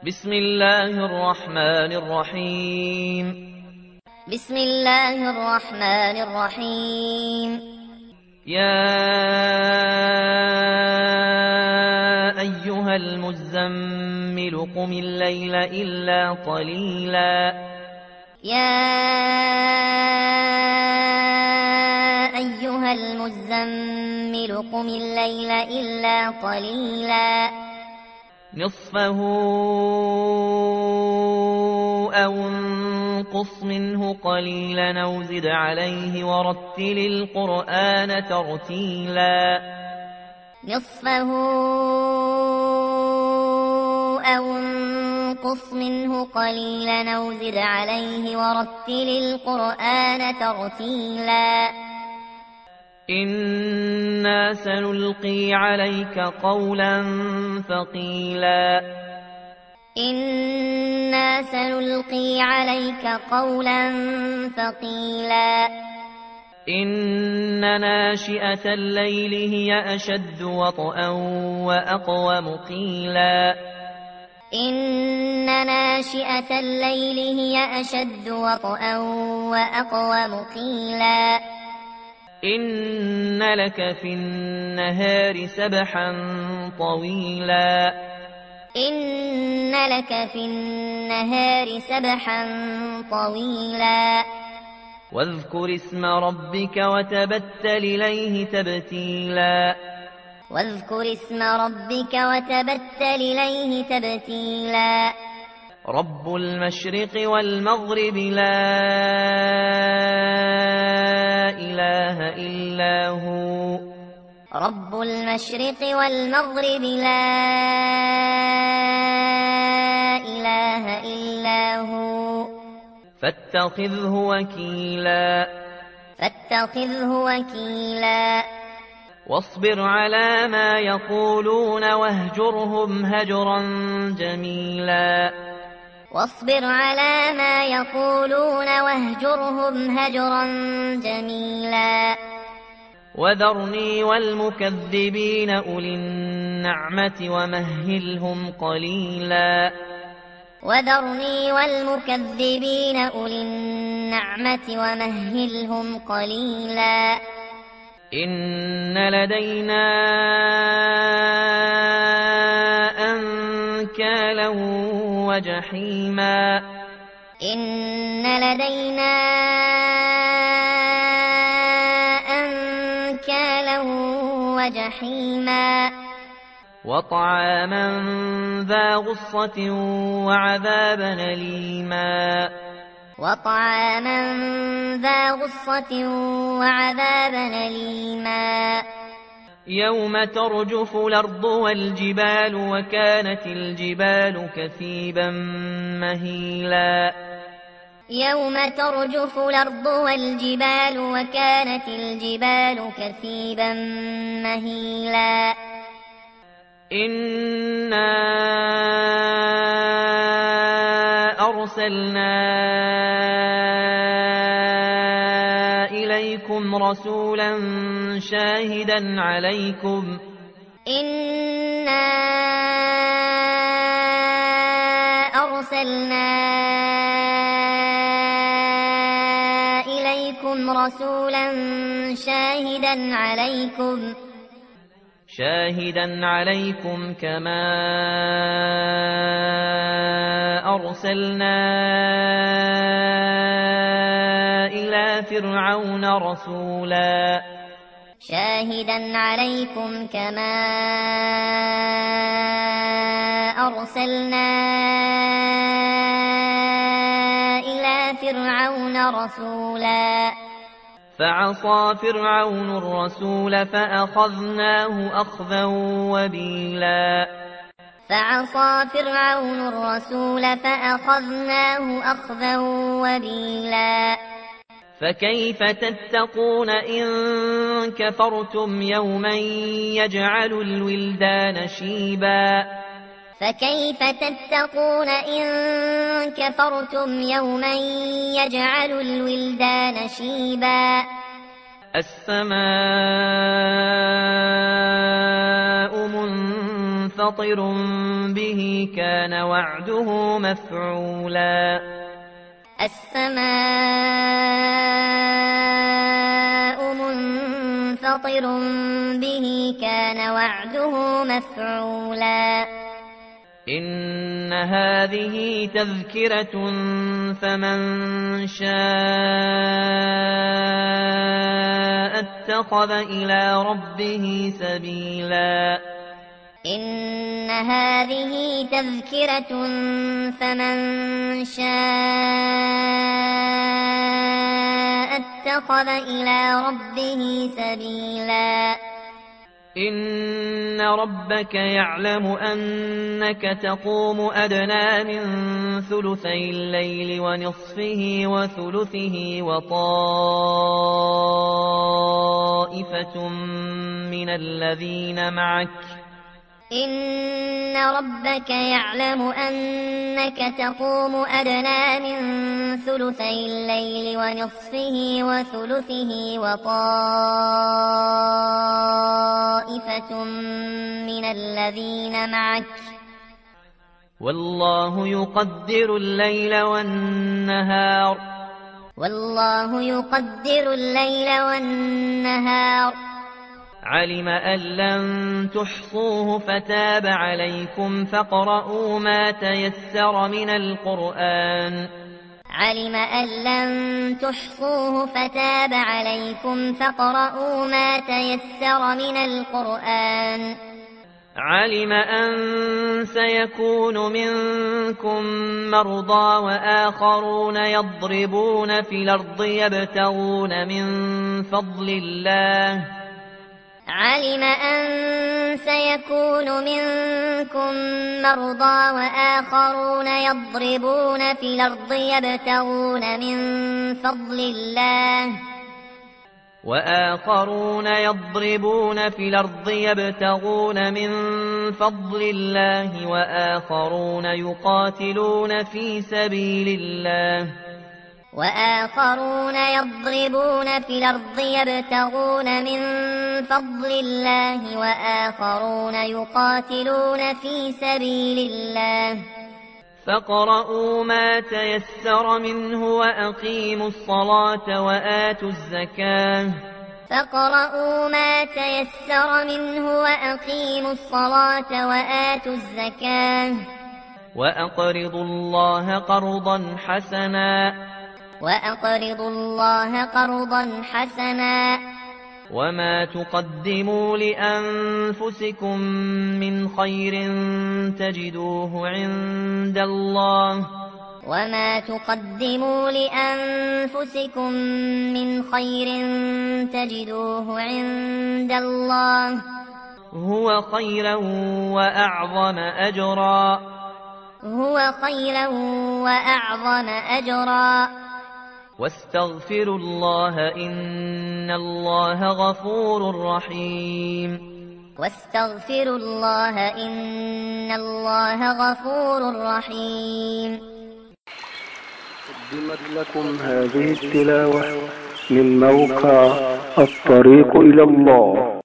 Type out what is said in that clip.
بسم الله الرحمن الرحيم. بسم الله الرحمن الرحيم. يا أيها المزمل قم الليل إلا قليلا. يا أيها المزمل قم الليل إلا قليلا. نصفه أو انقص منه قليلا أو زد عليه ورتل القرآن ترتيلا. نصفه أو انقص منه قليلا أو زد عليه ورتل القرآن ترتيلا. إنا سنلقي عليك قولا ثقيلا. إنا سنلقي عليك قولا ثقيلا. إن ناشئة الليل هي أشد وطئا وأقوم قيلا. إن ناشئة الليل هي أشد وطئا وأقوم قيلا. إن لك في النهار سبحا طويلا. إن لك في النهار سبحا طويلا. واذكر اسم ربك وتبتل إليه تبتيلا. واذكر اسم ربك وتبتل إليه تبتيلا. رب المشرق والمغرب لا إله إلا هو. رب المشرق والمغرب لا إله إلا هو. فاتخذه وكيلا. فاتخذه وكيلا. واصبر على ما يقولون واهجرهم هجرا جميلا. واصبر على ما يقولون واهجرهم هجرا جميلا. وذرني والمكذبين أولي النعمة ومهلهم قليلا. وذرني والمكذبين أولي النعمة ومهلهم قليلا. إن لدينا أنكالا وجحيما. إن لدينا أنكالا وجحيما. وطعاما ذا غصة وعذابا أليما. وطعاما ذا غصة وعذابا أليما. يوم ترجف الأرض والجبال وكانت الجبال كثيبا مهيلا. يوم ترجف الأرض والجبال وكانت الجبال كثيبا مهيلا. إنا أرسلنا إليكم رسولا شاهدا عليكم. إنا أرسلنا إليكم رسولا شاهدا عليكم كما أرسلنا إلى فرعون رسولا. شاهدا عليكم كما أرسلنا إلى فرعون رسولا. فعصى فرعون الرسول فأخذناه أخذا وبيلا. فعصى فرعون الرسول فأخذناه أخذا وبيلا. فكيف تتقون إن كفرتم يوما يجعل الولدان شيبا. فكيف تتقون إن كفرتم يوما يجعل الولدان شيبا. السماء منفطر منفطر به كان وعده مفعولا السماء منفطر به كان وعده مفعولا إن هذه تذكرة فمن شاء اتخذ إلى ربه سبيلا إن هذه تذكرة فمن شاء اتخذ إلى ربه سبيلا إن ربك يعلم أنك تقوم أدنى من ثلثي الليل ونصفه وثلثه وطائفة من الذين معك إن ربك يعلم أنك تقوم أدنى من ثلثي الليل ونصفه وثلثه وطائفة من الذين معك والله يقدر الليل والنهار علم أن لن تحصوه فتاب عليكم فاقرؤوا ما تيسر من القرآن علم أن لن تحصوه فتاب عليكم فاقرؤوا ما تيسر من القرآن علم أن سيكون منكم مرضى وآخرون يضربون في الأرض يبتغون من فضل الله علم أن سيكون منكم مرضى وآخرون يضربون في الأرض يبتغون من فضل الله وآخرون يضربون في الأرض يبتغون من فضل الله وآخرون يقاتلون في سبيل الله وآخرون يضربون في الأرض يبتغون من فضل الله وآخرون يقاتلون في سبيل الله فاقرؤوا ما تيسر منه وأقيموا الصلاة وآتوا الزكاة فاقرؤوا ما تيسر منه وأقيموا الصلاة وآتوا الزكاة وأقرضوا الله قرضا حسنا وما تقدموا لأنفسكم من خير تجدوه عند الله وما تقدموا لأنفسكم من خير تجدوه عند الله هو خيرا وأعظم أجرا واستغفروا الله إن الله غفور رحيم قدمت لكم هذه التلاوة من موقع الطريق إلى الله.